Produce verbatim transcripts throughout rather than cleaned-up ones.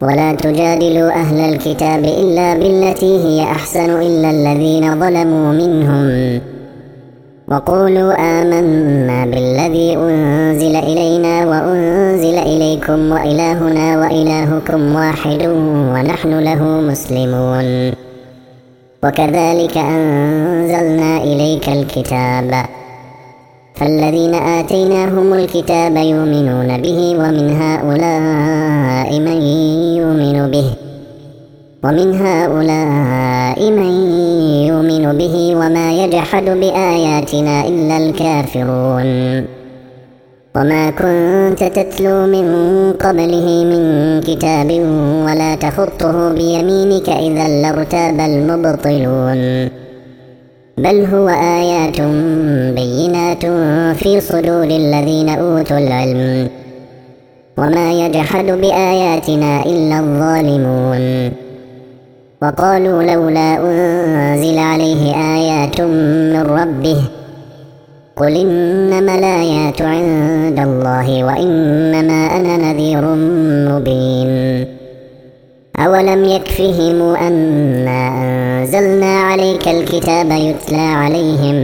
ولا تجادلوا أهل الكتاب إلا بالتي هي أحسن إلا الذين ظلموا منهم وقولوا آمنا بالذي أنزل إلينا وأنزل إليكم وإلهنا وإلهكم واحد ونحن له مسلمون وكذلك أنزلنا إليك الكتاب فالذين آتيناهم الكتاب يؤمنون به ومن هؤلاء من يؤمن به ومن هؤلاء من يؤمن به وما يجحد بآياتنا إلا الكافرون وما كنت تتلو من قبله من كتاب ولا تخطه بيمينك إذا لارتاب المبطلون بل هو آيات بينات في صدور الذين أوتوا العلم وما يجحد بآياتنا إلا الظالمون وقالوا لولا أنزل عليه آيات من ربه قل إنما الآيات عند الله وإنما أنا نذير مبين أولم يكفهم أنا أنزلنا عليك الكتاب يتلى عليهم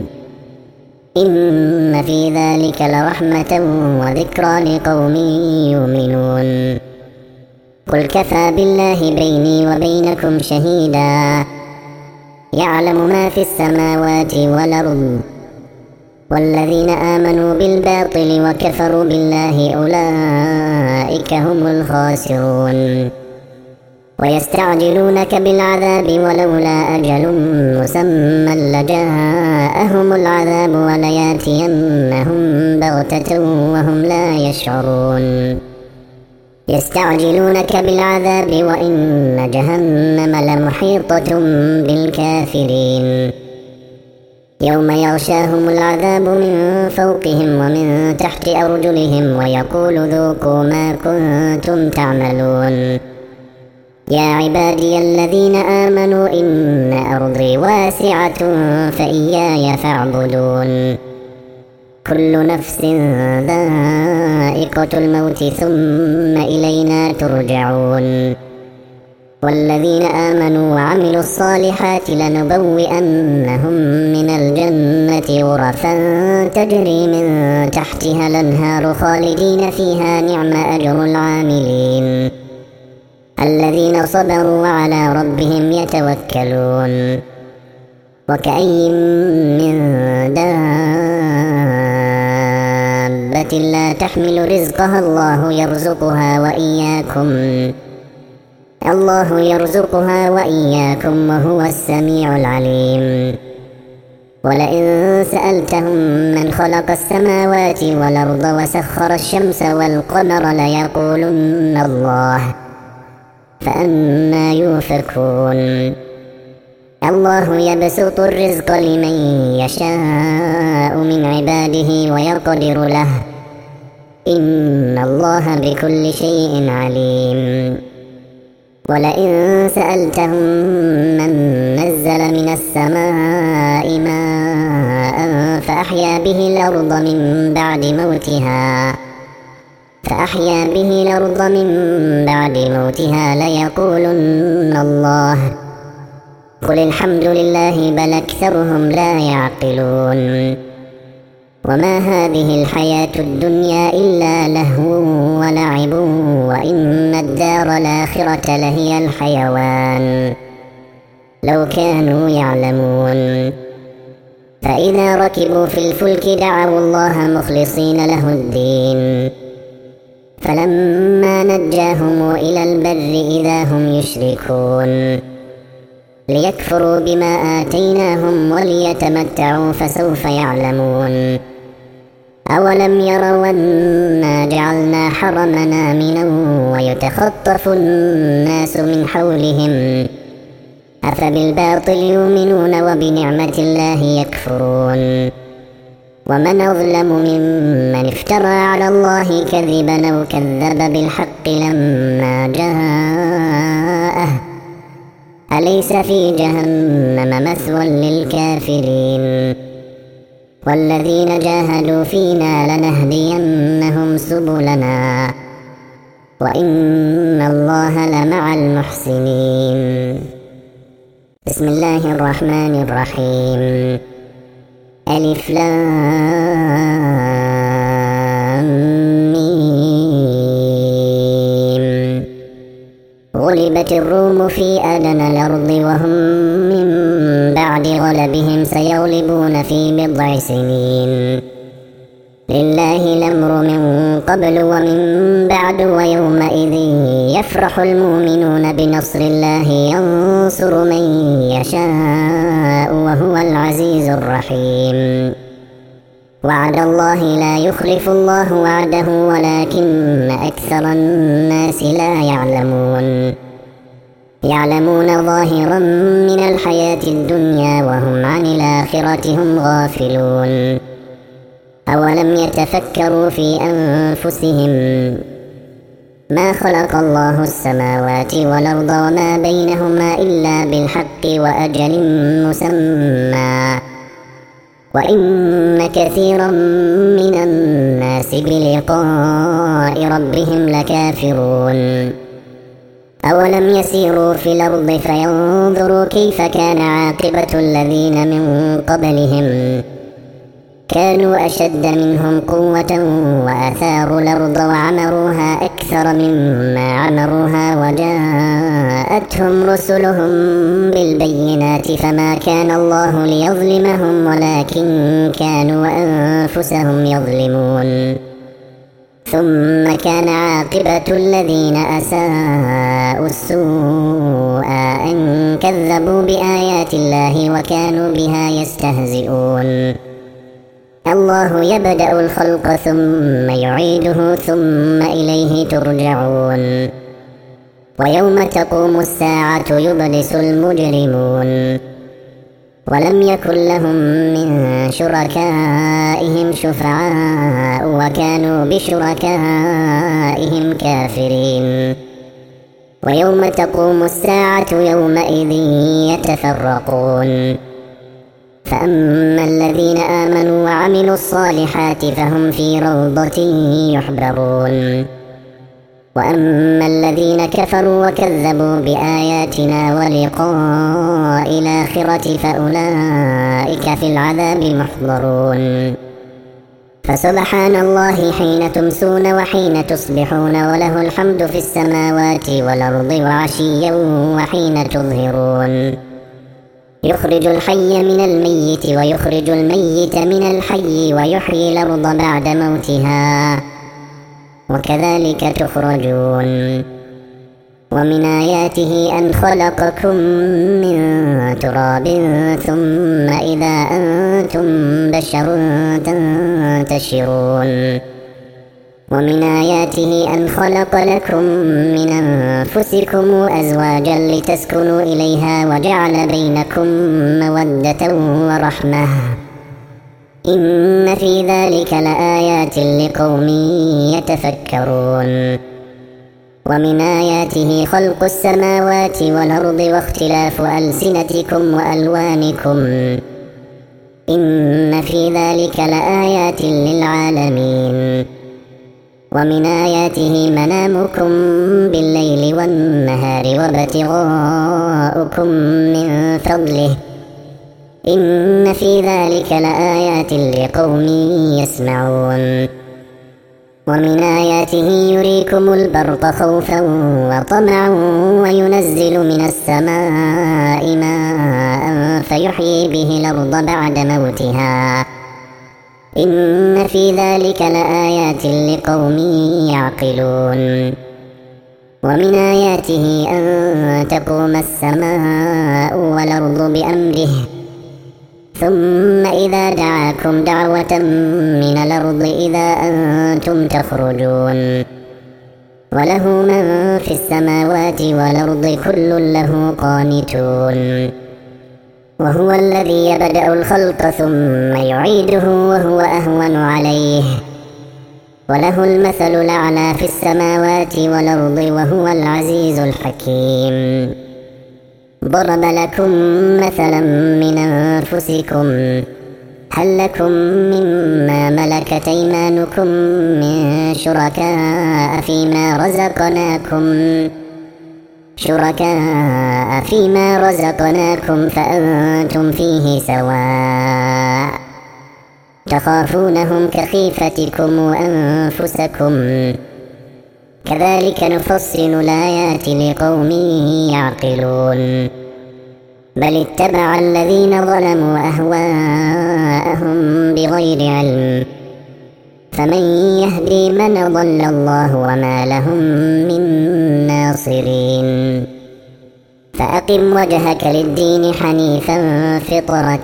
إن في ذلك لرحمة وذكرى لقوم يؤمنون قل كفى بالله بيني وبينكم شهيدا يعلم ما في السماوات والأرض والذين آمنوا بالباطل وكفروا بالله أولئك هم الخاسرون ويستعجلونك بالعذاب ولولا أجل مسمى لجاءهم العذاب ولياتينهم بغتة وهم لا يشعرون يستعجلونك بالعذاب وإن جهنم لمحيطة بالكافرين يوم يغشاهم العذاب من فوقهم ومن تحت أرجلهم ويقول ذوقوا ما كنتم تعملون يا عبادي الذين آمنوا إن أرضي واسعة فإياي فاعبدون كل نفس ذائقة الموت ثم إلينا ترجعون والذين آمنوا وعملوا الصالحات لنبوئنهم من الجنة غرفا تجري من تحتها الأنهار خالدين فيها نعم أجر العاملين الذين صبروا وعلى ربهم يتوكلون وكأي من دابة لا تحمل رزقها الله يرزقها وإياكم الله يرزقها وإياكم وهو السميع العليم ولئن سألتهم من خلق السماوات والأرض وسخر الشمس والقمر ليقولن الله فأنى يؤفكون الله يبسط الرزق لمن يشاء من عباده ويقدر له إن الله بكل شيء عليم ولئن سألتهم من نزل من السماء ماء فأحيا به الأرض من بعد موتها فأحيا به الأرض من بعد موتها ليقولن الله قل الحمد لله بل أكثرهم لا يعقلون وما هذه الحياة الدنيا إلا لهو ولعب وإن الدار الآخرة لهي الحيوان لو كانوا يعلمون فإذا ركبوا في الفلك دعوا الله مخلصين له الدين فلما نجاهم إلى البر إذا هم يشركون ليكفروا بما آتيناهم وليتمتعوا فسوف يعلمون أولم يروا أنا جعلنا حرمنا آمنا ويتخطف الناس من حولهم أفبالباطل يؤمنون وبنعمة الله يكفرون ومن أظلم ممن افترى على الله كذبا أو كذب بالحق لما جاءه أليس في جهنم مثوى للكافرين والذين جاهدوا فينا لنهدينهم سبلنا وإن الله الله لمع المحسنين. بسم الله الرحمن الرحيم. ألف لام ميم. غلبت الروم في أدنى الأرض وهم من بعد غلبهم سيغلبون في بضع سنين. لله الأمر من قبل ومن بعد ويومئذ يفرح المؤمنون بنصر الله ينصر من يشاء وهو العزيز الرحيم. وعد الله لا يخلف الله وعده ولكن أكثر الناس لا يعلمون. يعلمون ظاهرا من الحياة الدنيا وهم عن الآخرة هم غافلون. أولم يتفكروا في أنفسهم ما خلق الله السماوات والأرض وما بينهما إلا بالحق وأجل مسمى وإن كثيرا من الناس بلقاء ربهم لكافرون. أولم يسيروا في الأرض فينظروا كيف كان عاقبة الذين من قبلهم كانوا أشد منهم قوة وأثاروا الأرض وعمروها أكثر مما عمروها وجاءتهم رسلهم بالبينات فما كان الله ليظلمهم ولكن كانوا أنفسهم يظلمون. ثم كان عاقبة الذين أساءوا السوء أن كذبوا بآيات الله وكانوا بها يستهزئون. الله يبدأ الخلق ثم يعيده ثم إليه ترجعون. ويوم تقوم الساعة يبلس المجرمون. ولم يكن لهم من شركائهم شفعاء وكانوا بشركائهم كافرين. ويوم تقوم الساعة يومئذ يتفرقون. فأما الذين آمنوا وعملوا الصالحات فهم في روضة يحبرون. وأما الذين كفروا وكذبوا بآياتنا ولقاء الآخرة فأولئك في العذاب محضرون. فسبحان الله حين تمسون وحين تصبحون وله الحمد في السماوات والأرض وعشيا وحين تظهرون. يخرج الحي من الميت ويخرج الميت من الحي ويحيي الأرض بعد موتها وكذلك تخرجون. ومن آياته أن خلقكم من تراب ثم إذا أنتم بشر تنتشرون. ومن آياته أن خلق لكم من أنفسكم أزواجا لتسكنوا إليها وجعل بينكم مودة ورحمة إن في ذلك لآيات لقوم يتفكرون. ومن آياته خلق السماوات والأرض واختلاف ألسنتكم وألوانكم إن في ذلك لآيات للعالمين. ومن آياته منامكم بالليل والنهار وابتغاؤكم من فضله إن في ذلك لآيات لقوم يسمعون. ومن آياته يريكم البرق خوفا وطمعا وينزل من السماء ماء فيحيي به الأرض بعد موتها إن في ذلك لآيات لقوم يعقلون. ومن آياته أن تقوم السماء والأرض بأمره ثم إذا دعاكم دعوة من الأرض إذا أنتم تخرجون. وله من في السماوات والأرض كل له قانتون. وهو الذي يبدأ الخلق ثم يعيده وهو أهون عليه وله المثل الأعلى في السماوات والأرض وهو العزيز الحكيم. ضرب لكم مثلا من أنفسكم هل لكم مما ملكت أيمانكم من شركاء فيما رزقناكم شركاء فيما رزقناكم فأنتم فيه سواء تخافونهم كخيفتكم أنفسكم كذلك نفصل الآيات لقوم يعقلون بل اتبع الذين ظلموا أهواءهم بغير علم فمن يهدي من ضل الله وما لهم من ناصرين فأقم وجهك للدين حنيفا فطرة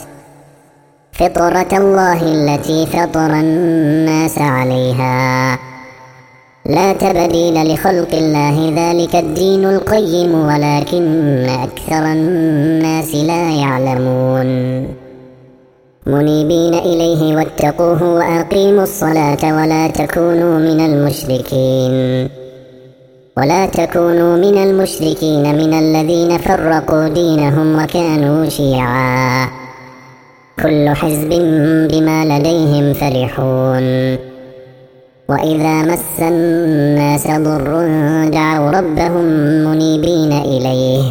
فطرة الله التي فطر الناس عليها لا تبديل لخلق الله ذلك الدين القيم ولكن أكثر الناس لا يعلمون منيبين إليه واتقوه وأقيموا الصلاة ولا تكونوا من المشركين ولا تكونوا من المشركين من الذين فرقوا دينهم وكانوا شيعا كل حزب بما لديهم فرحون وإذا مس الناس ضر دعوا ربهم منيبين إليه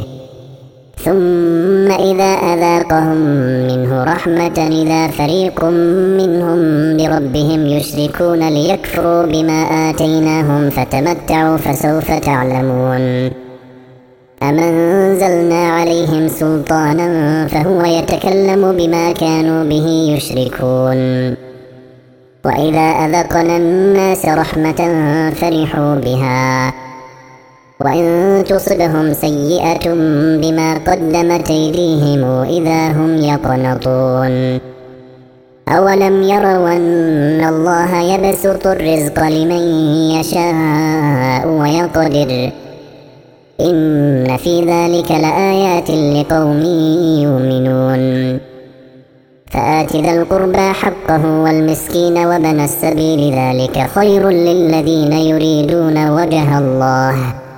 ثم إذا أذاقهم منه رحمة إذا فريق منهم بربهم يشركون ليكفروا بما آتيناهم فتمتعوا فسوف تعلمون أم أنزلنا عليهم سلطانا فهو يتكلم بما كانوا به يشركون وإذا أذقنا الناس رحمة فرحوا بها وإن تصبهم سيئة بما قدمت أيديهم إذا هم يقنطون أولم يروا أن الله يبسط الرزق لمن يشاء ويقدر إن في ذلك لآيات لقوم يؤمنون فآت ذا القربى حقه والمسكين وابن السبيل ذلك خير للذين يريدون وجه الله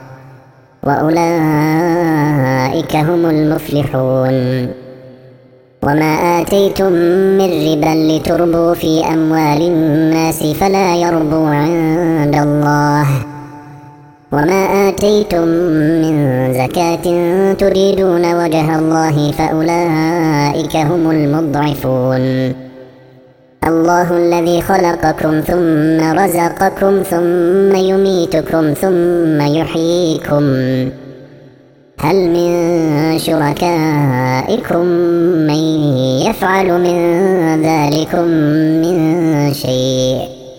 وأولئك هم المفلحون وما آتيتم من ربا لتربوا في أموال الناس فلا يربو عند الله وما آتيتم من زكاة تريدون وجه الله فأولئك هم المضعفون الله الذي خلقكم ثم رزقكم ثم يميتكم ثم يحييكم هل من شركائكم من يفعل من ذلكم من شيء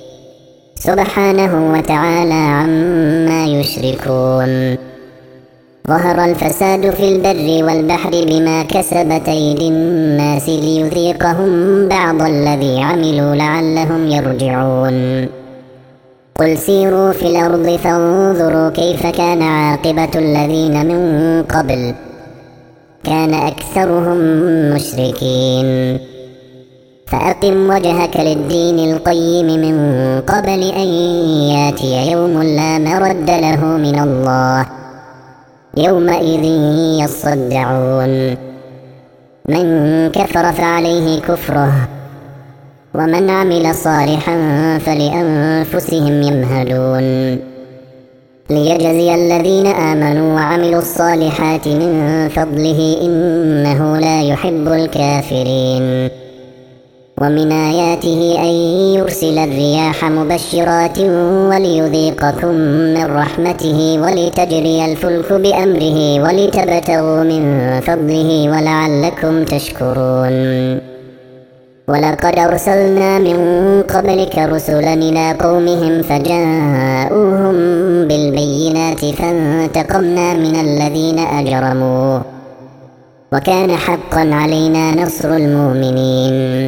سبحانه وتعالى عما يشركون ظهر الفساد في البر والبحر بما كسبت أيدي الناس ليذيقهم بعض الذي عملوا لعلهم يرجعون قل سيروا في الأرض فانظروا كيف كان عاقبة الذين من قبل كان أكثرهم مشركين فأقم وجهك للدين القيم من قبل أن ياتي يوم لا مرد له من الله يومئذ يصدعون من كفر فعليه كفره ومن عمل صالحا فلأنفسهم يمهدون ليجزي الذين آمنوا وعملوا الصالحات من فضله إنه لا يحب الكافرين ومن آياته أن يرسل الرياح مبشرات وليذيقكم من رحمته ولتجري الفلك بأمره ولتبتغوا من فضله ولعلكم تشكرون ولقد أرسلنا من قبلك رسلا إلى قومهم فجاءوهم بالبينات فانتقمنا من الذين أجرموا وكان حقا علينا نصر المؤمنين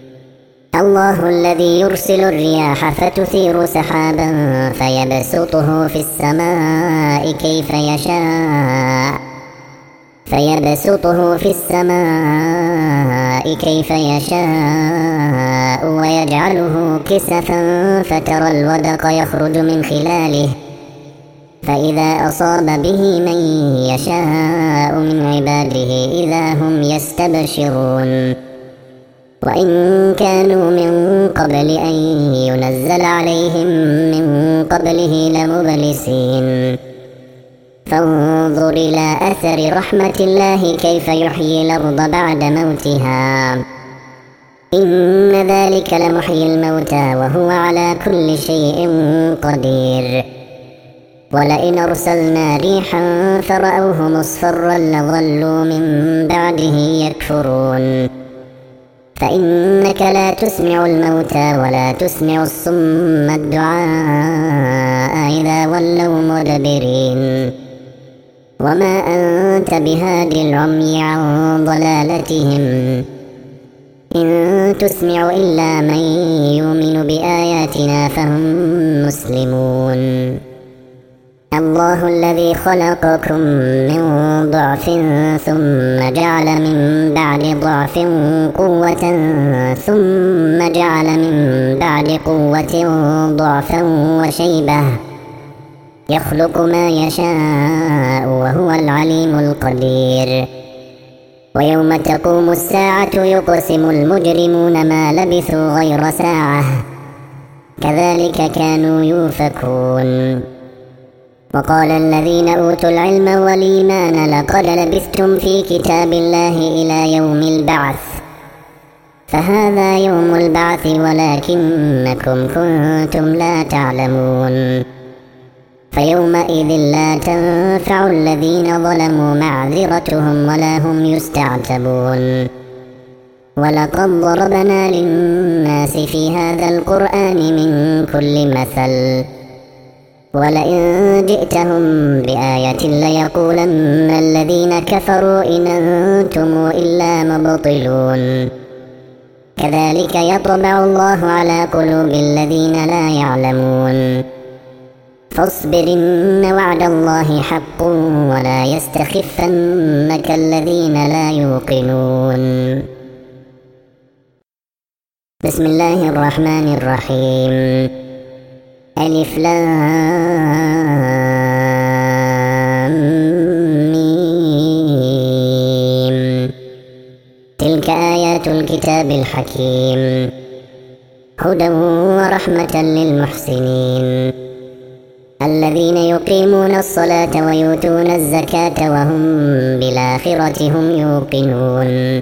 الله الذي يرسل الرياح فتثير سحابا فيبسطه في السماء كيف يشاء فيبسطه في السماء كيف يشاء ويجعله كسفا فترى الودق يخرج من خلاله فإذا أصاب به من يشاء من عباده إذا هم يستبشرون وإن كانوا من قبل أن ينزل عليهم من قبله لمبلسين فانظر إلى أثر رحمة الله كيف يحيي الأرض بعد موتها إن ذلك لمحيي الموتى وهو على كل شيء قدير. ولئن أرسلنا ريحا فرأوه مصفرا لظلوا من بعده يكفرون فإنك لا تسمع الموتى ولا تسمع الصم الدعاء إذا ولوا مدبرين وما أنت بهادي العمي عن ضلالتهم إن تسمع إلا من يؤمن بآياتنا فهم مسلمون. الله الذي خلقكم من ضعف ثم جعل من بعد ضعف قوة ثم جعل من بعد قوة ضعفا وشيبة يخلق ما يشاء وهو العليم القدير. ويوم تقوم الساعة يقسم المجرمون ما لبثوا غير ساعة كذلك كانوا يؤفكون. وقال الذين أوتوا العلم والإيمان لقد لبثتم في كتاب الله إلى يوم البعث فهذا يوم البعث ولكنكم كنتم لا تعلمون فيومئذ لا تنفع الذين ظلموا معذرتهم ولا هم يستعتبون. ولقد ضربنا للناس في هذا القرآن من كل مثل ولئن جئتهم بآية ليقولن الذين كفروا إن أنتم إلا مبطلون كذلك يطبع الله على قلوب الذين لا يعلمون فاصبر إن وعد الله حق ولا يستخفنك الذين لا يوقنون. بسم الله الرحمن الرحيم. ألف لام ميم تلك آيات الكتاب الحكيم هدى ورحمة للمحسنين الذين يقيمون الصلاة ويؤتون الزكاة وهم بالآخرة هم يوقنون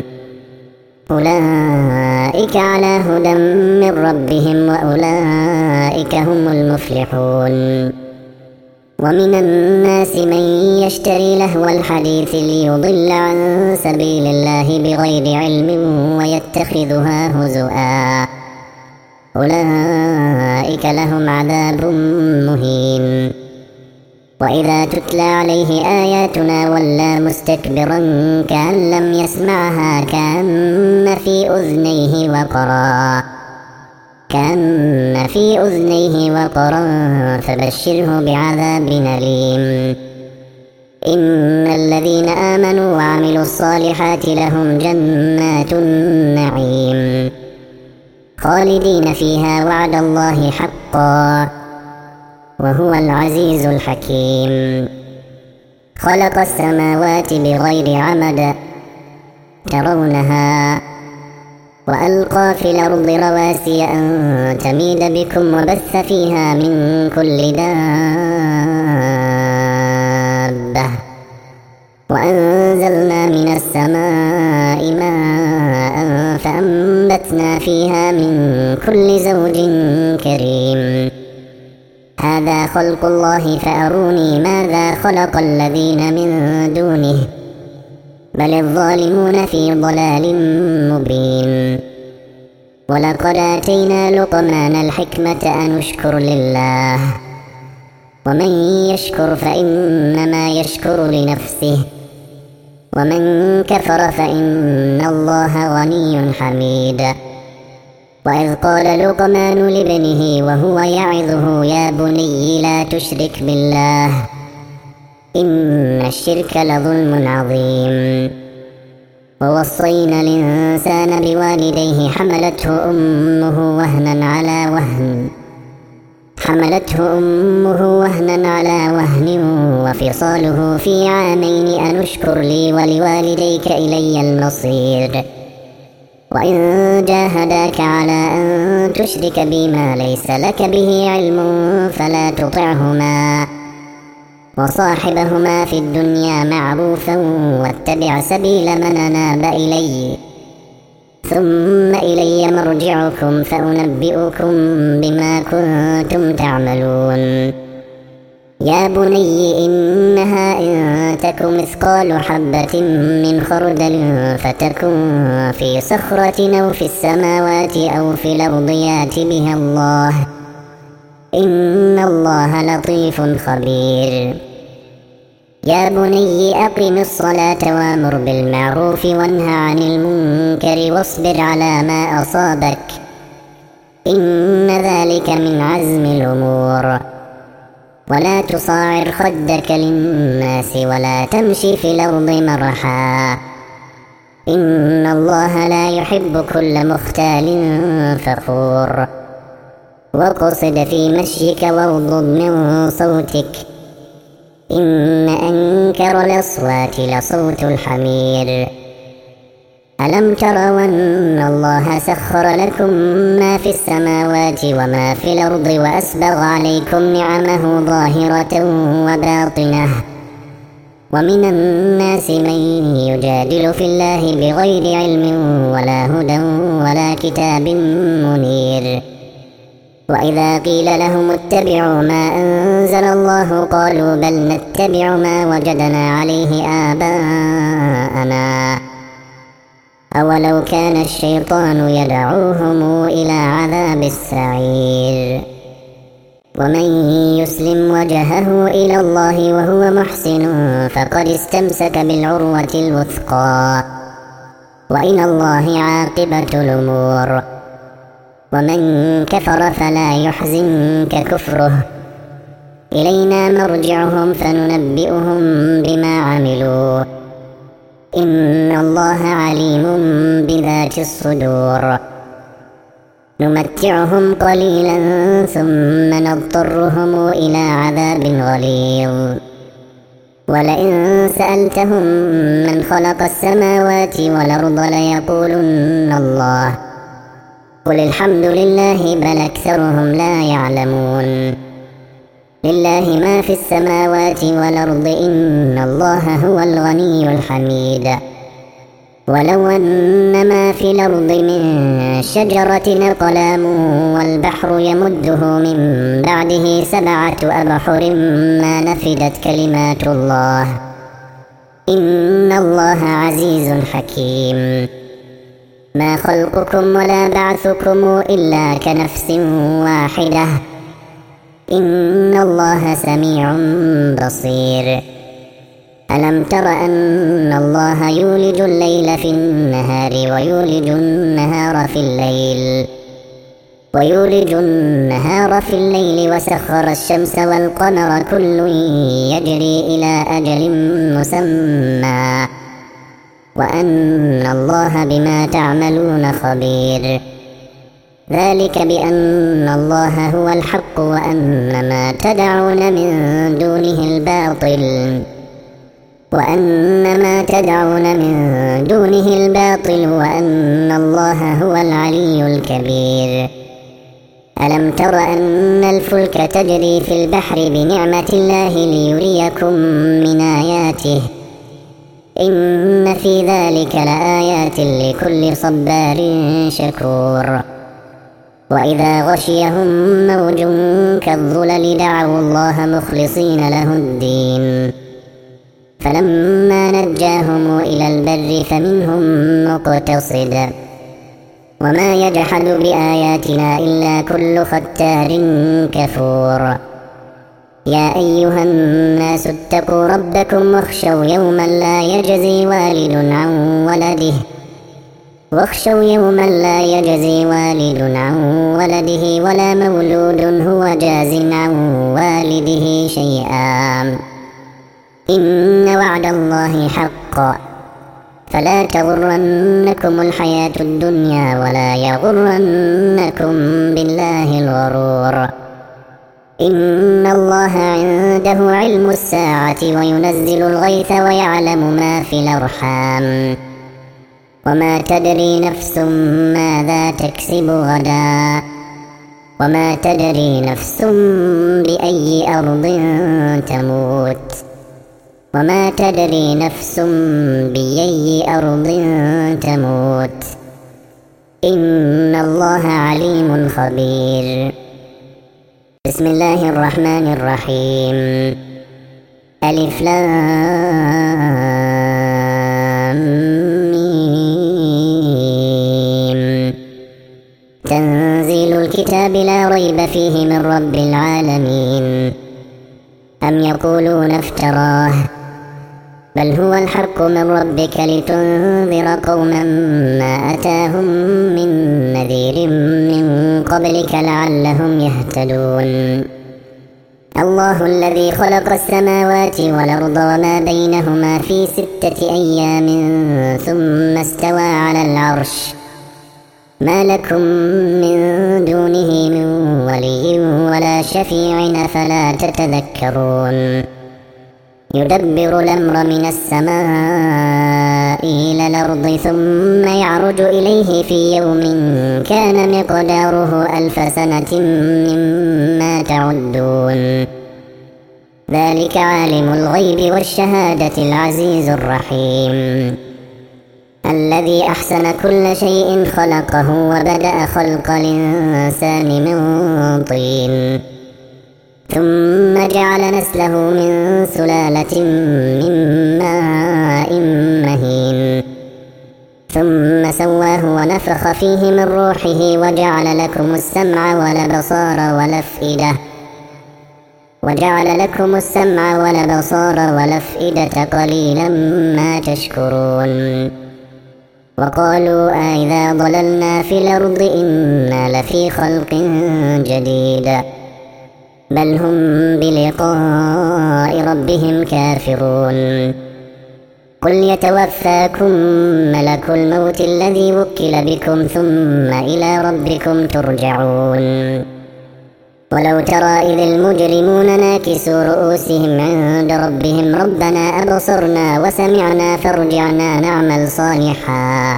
أولئك على هدى من ربهم وأولئك هم المفلحون. ومن الناس من يشتري لهو الحديث ليضل عن سبيل الله بغير علم ويتخذها هزؤا أولئك لهم عذاب مهين. وإذا تتلى عليه آياتنا ولى مستكبرا كأن لم يسمعها كأن في أذنيه وقرا كأن في أذنيه وقرا فبشره بعذاب أليم. إن الذين آمنوا وعملوا الصالحات لهم جنات النعيم خالدين فيها وعد الله حقا وهو العزيز الحكيم. خلق السماوات بغير عمد ترونها وألقى في الأرض رواسي أن تميد بكم وبث فيها من كل دابة وأنزلنا من السماء ماء فأنبتنا فيها من كل زوج كريم. هذا خلق الله فأروني ماذا خلق الذين من دونه بل الظالمون في ضلال مبين. ولقد آتينا لقمان الحكمة أن اشكر لله ومن يشكر فإنما يشكر لنفسه ومن كفر فإن الله غني حميد. وإذ قال لقمان لابنه وهو يعظه يا بني لا تشرك بالله إن الشرك لظلم عظيم. ووصينا الإنسان بوالديه حملته أمه وهنا على وهن حملته أمه وهنا على وهن وفصاله في عامين أن اشكر لي ولوالديك إلي المصير. وإن جاهداك على أن تشرك بي ما ليس لك به علم فلا تطعهما وصاحبهما في الدنيا معروفا واتبع سبيل من أناب إلي ثم إلي مرجعكم فأنبئكم بما كنتم تعملون. يا بني إنها إن تك مثقال حبة من خردل فتكن في صخرة أو في السماوات أو في الأرض يأت بها الله إن الله لطيف خبير. يا بني أقم الصلاة وأمر بالمعروف وانه عن المنكر واصبر على ما أصابك إن ذلك من عزم الأمور. ولا تصاعر خدك للناس ولا تمشي في الأرض مرحا إن الله لا يحب كل مختال فخور. واقصد في مشيك واغضض من صوتك إن أنكر الأصوات لصوت الحمير. ألم تروا أن الله سخر لكم ما في السماوات وما في الأرض وأسبغ عليكم نعمه ظاهرة وباطنة ومن الناس من يجادل في الله بغير علم ولا هدى ولا كتاب منير. وإذا قيل لهم اتبعوا ما أنزل الله قالوا بل نتبع ما وجدنا عليه آباءنا أولو كان الشيطان يدعوهم إلى عذاب السعير. ومن يسلم وجهه إلى الله وهو محسن فقد استمسك بالعروة الوثقى وإلى الله عاقبة الأمور. ومن كفر فلا يحزنك كفره إلينا مرجعهم فننبئهم بما عملوا إن الله عليم بذات الصدور. نمتعهم قليلا ثم نضطرهم إلى عذاب غليظ. ولئن سألتهم من خلق السماوات والأرض ليقولن الله قل الحمد لله بل أكثرهم لا يعلمون. لله ما في السماوات والأرض إن الله هو الغني الحميد. ولو أن ما في الأرض من شجرة أقلام والبحر يمده من بعده سبعة أبحر ما نفدت كلمات الله إن الله عزيز حكيم. ما خلقكم ولا بعثكم إلا كنفس واحدة إن الله سميع بصير. ألم تر أن الله يولج الليل في النهار ويولج النهار في الليل ويولج النهار في الليل وسخر الشمس والقمر كل يجري إلى أجل مسمى وأن الله بما تعملون خبير. ذلك بأن الله هو الحق وأن ما تدعون من دونه الباطل وأن ما تدعون من دونه الباطل وأن الله هو العلي الكبير. ألم تر أن الفلك تجري في البحر بنعمة الله ليريكم من آياته إن في ذلك لآيات لكل صبار شكور. وإذا غشيهم موج كالظلل دعوا الله مخلصين له الدين فلما نجاهم إلى البر فمنهم مقتصد وما يجحد بآياتنا إلا كل ختار كفور. يا أيها الناس اتقوا ربكم واخشوا يوما لا يجزي والد عن ولده واخشوا يوما لا يجزي والد عن ولده ولا مولود هو جاز عن والده شيئا إن وعد الله حق فلا تغرنكم الحياة الدنيا ولا يغرنكم بالله الغرور. إن الله عنده علم الساعة وينزل الغيث ويعلم ما في الأرحام وما تدري نفس ماذا تكسب غدا وما تدري نفس بأي أرض تموت وما تدري نفس بأي أرض تموت إن الله عليم خبير. بسم الله الرحمن الرحيم. ألف لام ميم. تنزيل الكتاب لا ريب فيه من رب العالمين. أم يقولون افتراه بل هو الحق من ربك لتنذر قوما ما أتاهم من نذير من قبلك لعلهم يهتدون. الله الذي خلق السماوات والأرض وما بينهما في ستة أيام ثم استوى على العرش ما لكم من دونه من ولي ولا شفيع فلا تتذكرون. يدبر الأمر من السماء إلى الأرض ثم يعرج إليه في يوم كان مقداره ألف سنة مما تعدون. ذلك عالم الغيب والشهادة العزيز الرحيم الذي أحسن كل شيء خلقه وبدأ خلق الإنسان من طين ثم جعل نسله من سلالة من ماء مهين ثم سواه ونفخ فيه من روحه وجعل لكم السمع والأبصار والأفئدة وجعل لكم السمع والأبصار والأفئدة قليلا ما تشكرون. وقالوا أإذا ضللنا في الأرض إنا لفي خلق جديد بل هم بلقاء ربهم كافرون. قل يتوفاكم ملك الموت الذي وكل بكم ثم إلى ربكم ترجعون. ولو ترى إذ المجرمون ناكسوا رؤوسهم عند ربهم ربنا أبصرنا وسمعنا فارجعنا نعمل صالحا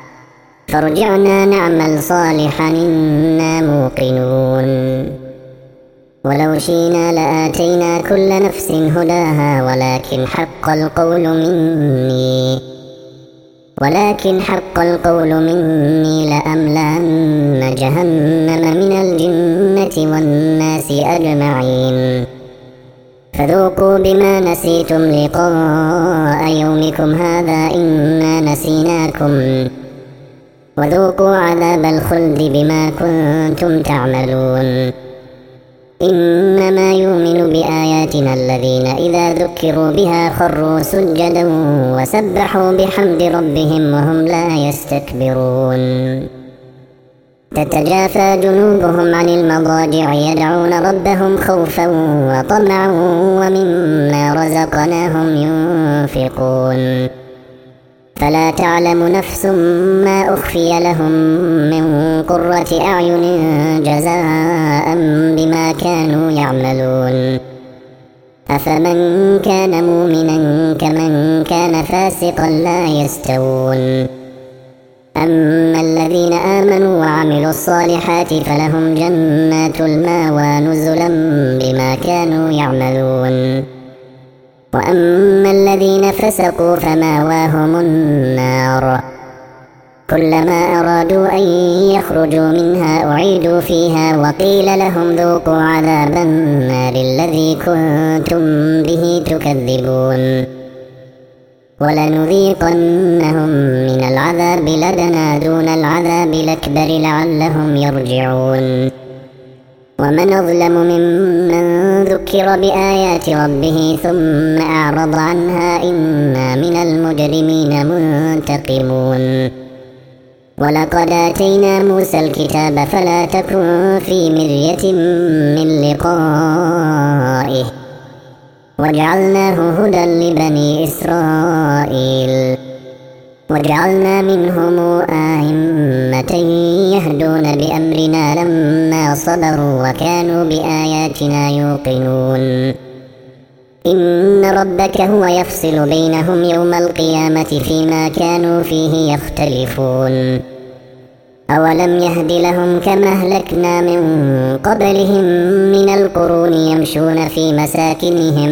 فارجعنا نعمل صالحا إنا موقنون. ولو شئنا لآتينا كل نفس هداها ولكن حق القول مني ولكن حق القول مني لأملأن جهنم من الجنة والناس أجمعين. فذوقوا بما نسيتم لقاء يومكم هذا إنا نسيناكم وذوقوا عذاب الخلد بما كنتم تعملون. إنما يؤمن بآياتنا الذين إذا ذكروا بها خروا سجدا وسبحوا بحمد ربهم وهم لا يستكبرون. تتجافى جنوبهم عن المضاجع يدعون ربهم خوفا وطمعا ومما رزقناهم ينفقون. فلا تعلم نفس ما أخفي لهم من قرة أعين جزاء بما كانوا يعملون. أفمن كان مؤمنا كمن كان فاسقا لا يستوون. أما الذين آمنوا وعملوا الصالحات فلهم جنات المأوى نزلا بما كانوا يعملون. وأما الذين فسقوا فمأواهم النار كلما أرادوا أن يخرجوا منها أعيدوا فيها وقيل لهم ذوقوا عذاب النار الذي كنتم به تكذبون. ولنذيقنهم من العذاب لدنا دون العذاب الأكبر لعلهم يرجعون. ومن أظلم ممن ذكر بآيات ربه ثم أعرض عنها إنا من المجرمين منتقمون. ولقد آتينا موسى الكتاب فلا تكن في مرية من لقائه وجعلناه هدى لبني إسرائيل وجعلنا منهم أئمة يهدون بأمرنا لما صبروا وكانوا بآياتنا يوقنون. إن ربك هو يفصل بينهم يوم القيامة فيما كانوا فيه يختلفون. أولم يهد لهم كما أهلكنا من قبلهم من القرون يمشون في مساكنهم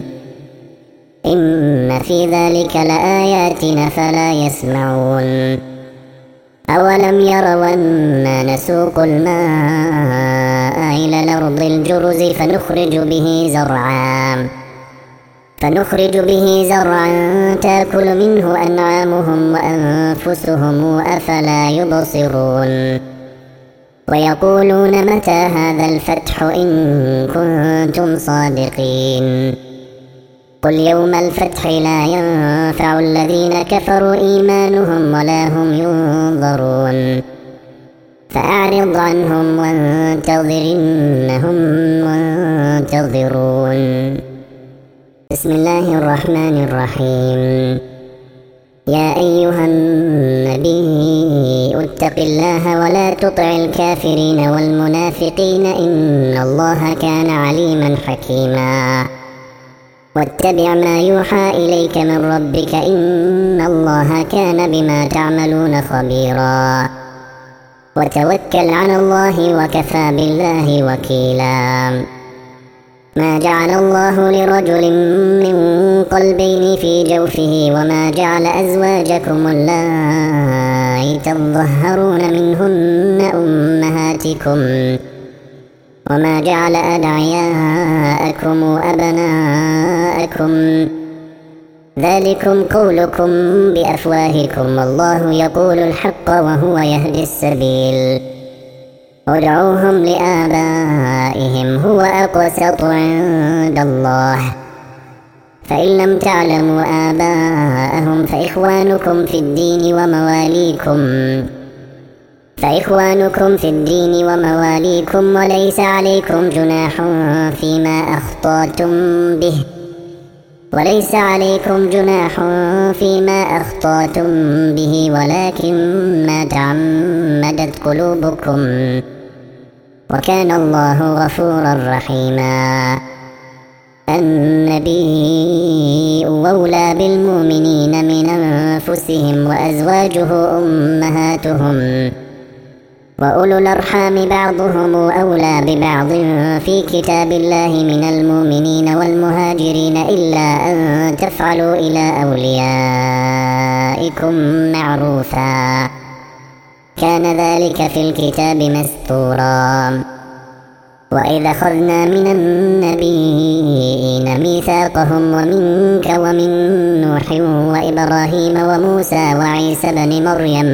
إن في ذلك لآيات فلا يسمعون أولم يروا أنا نسوق الماء إلى الأرض الجرز فنخرج به زرعا فنخرج به زرعا تأكل منه أنعامهم وأنفسهم أفلا يبصرون ويقولون متى هذا الفتح إن كنتم صادقين قل يوم الفتح لا ينفع الذين كفروا إيمانهم ولا هم ينظرون فأعرض عنهم وانتظر إنهم منتظرون. بسم الله الرحمن الرحيم. يا أيها النبي اتق الله ولا تطع الكافرين والمنافقين إن الله كان عليما حكيما واتبع ما يوحى إليك من ربك إن الله كان بما تعملون خبيرا وتوكل على الله وكفى بالله وكيلا. ما جعل الله لرجل من قلبين في جوفه وما جعل أزواجكم اللائي تظهرون منهن أمهاتكم وما جعل أدعياءكم أبناءكم ذلكم قولكم بأفواهكم والله يقول الحق وهو يهدي السبيل ادعوهم لآبائهم هو أقسط عند الله فإن لم تعلموا آباءهم فإخوانكم في الدين ومواليكم فإخوانكم في الدين ومواليكم وليس عليكم جناح فيما أخطأتم به وليس عليكم جناح فيما أخطأتم به ولكن ما تعمدت قلوبكم وكان الله غفورا رحيما. النبي أولى بالمؤمنين من أنفسهم وأزواجه أمهاتهم وأولو الأرحام بعضهم أولى ببعض في كتاب الله من المؤمنين والمهاجرين إلا أن تفعلوا إلى أوليائكم معروفا كان ذلك في الكتاب مسطورا. وإذا أخذنا من النبيين ميثاقهم ومنك ومن نوح وإبراهيم وموسى وعيسى بن مريم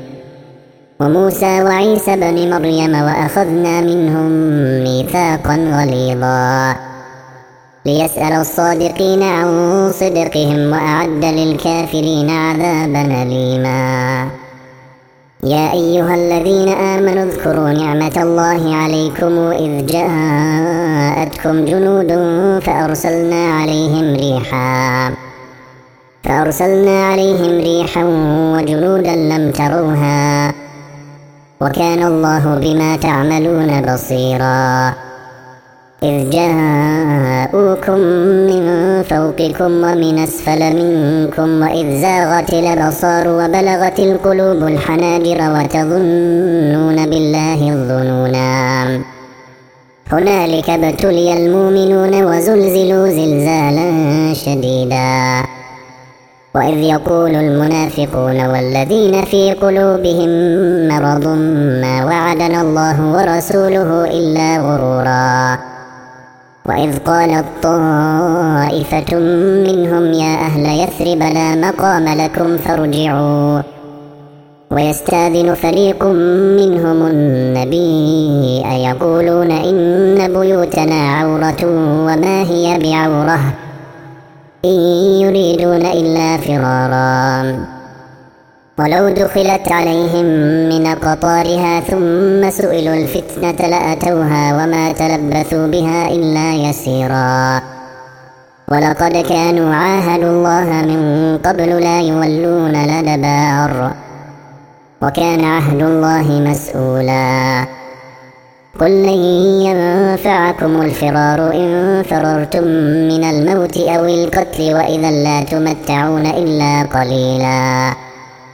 وموسى وعيسى بن مريم وأخذنا منهم ميثاقا غليظا ليسأل الصادقين عن صدقهم وأعد للكافرين عذابا أليما. يا أيها الذين آمنوا اذكروا نعمة الله عليكم إذ جاءتكم جنود فأرسلنا عليهم ريحا فأرسلنا عليهم ريحا وجنودا لم تروها وكان الله بما تعملون بصيرا. إذ جاءوكم من فوقكم ومن أسفل منكم وإذ زاغت الأبصار وبلغت القلوب الحناجر وتظنون بالله الظنونا هنالك ابتلي المؤمنون وزلزلوا زلزالا شديدا. وإذ يقول المنافقون والذين في قلوبهم مرض ما وعدنا الله ورسوله إلا غرورا. وإذ قالت طائفة منهم يا أهل يثرب لا مقام لكم فارجعوا ويستأذن فريق منهم النبي يقولون إن بيوتنا عورة وما هي بعورة إن يريدون إلا فرارا ولو دخلت عليهم من أقطارها ثم سئلوا الفتنة لأتوها وما تلبثوا بها إلا يسيرا. ولقد كانوا عاهدوا الله من قبل لا يولون الأدبار وكان عهد الله مسؤولا. قل لن ينفعكم الفرار إن فررتم من الموت أو القتل وإذا لا تمتعون إلا قليلا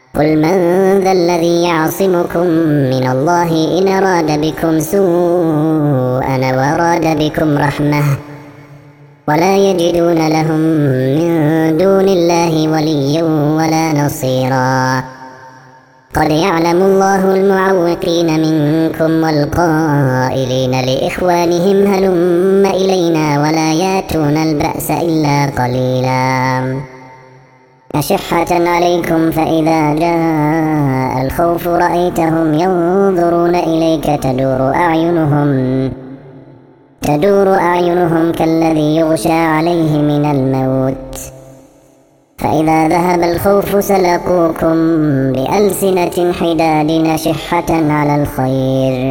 قل من ذا الذي يعصمكم من الله إن أراد بكم سوءا وأراد بكم رحمة ولا يجدون لهم من دون الله وليا ولا نصيرا قد يعلم الله المعوقين منكم والقائلين لإخوانهم هلم إلينا ولا ياتون البأس إلا قليلا أشحة عليكم فإذا جاء الخوف رأيتهم ينظرون إليك تدور أعينهم تدور أعينهم كالذي يغشى عليه من الموت فإذا ذهب الخوف سلقوكم بألسنة حداد أشحة على الخير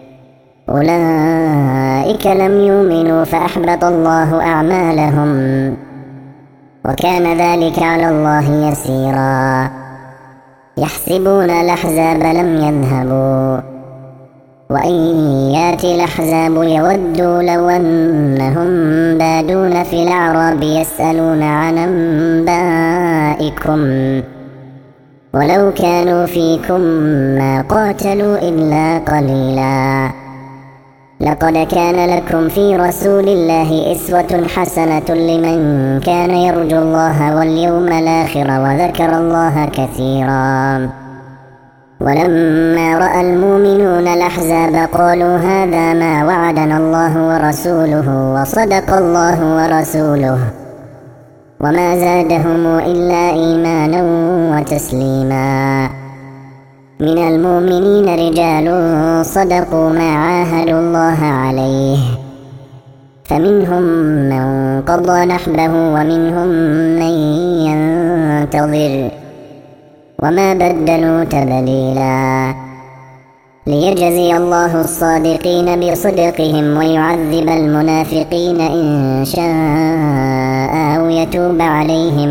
أولئك لم يؤمنوا فأحبط الله أعمالهم وكان ذلك على الله يسيرا يحسبون الأحزاب لم يذهبوا وإن يأتي الأحزاب يودوا لو أنهم بادون في الأعراب يسألون عن أنبائكم ولو كانوا فيكم ما قاتلوا إلا قليلا لقد كان لكم في رسول الله أسوة حسنة لمن كان يرجو الله واليوم الآخر وذكر الله كثيرا ولما رأى المؤمنون الأحزاب قالوا هذا ما وعدنا الله ورسوله وصدق الله ورسوله وما زادهم إلا إيمانا وتسليما من المؤمنين رجال صدقوا ما عاهدوا الله عليه فمنهم من قضى نحبه ومنهم من ينتظر وما بدلوا تبديلا ليجزي الله الصادقين بصدقهم ويعذب المنافقين إن شاء أو يتوب عليهم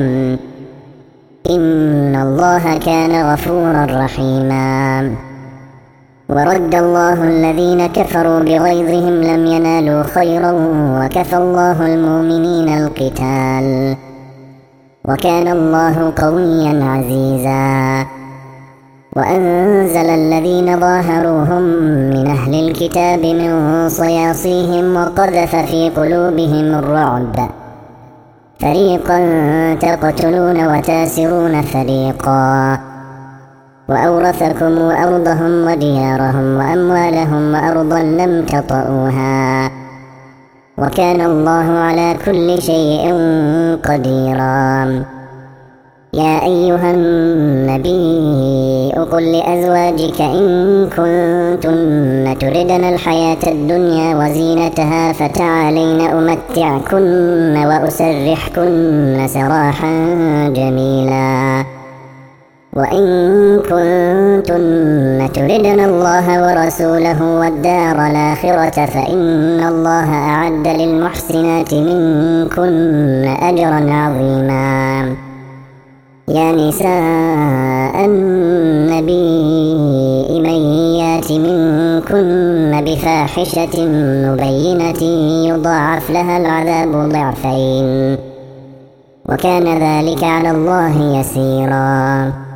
إن الله كان غفورا رحيما ورد الله الذين كفروا بغيظهم لم ينالوا خيرا وكفى الله المؤمنين القتال وكان الله قويا عزيزا وأنزل الذين ظاهروهم من أهل الكتاب من صياصيهم وقذف في قلوبهم الرعب فريقا تقتلون وتاسرون فريقا وأورثكم أرضهم وديارهم وأموالهم وأرضا لم تطئوها وكان الله على كل شيء قديرا يا أيها النبي قل لأزواجك إن كنتن تردن الحياة الدنيا وزينتها فتعالين أمتعكن وأسرحكن سراحا جميلا وإن كنتن تردن الله ورسوله والدار الآخرة فإن الله أعد للمحسنات منكن أجرا عظيما يا نساء النبي من يات منكن بفاحشة مبينة يضاعف لها العذاب ضعفين وكان ذلك على الله يسيرا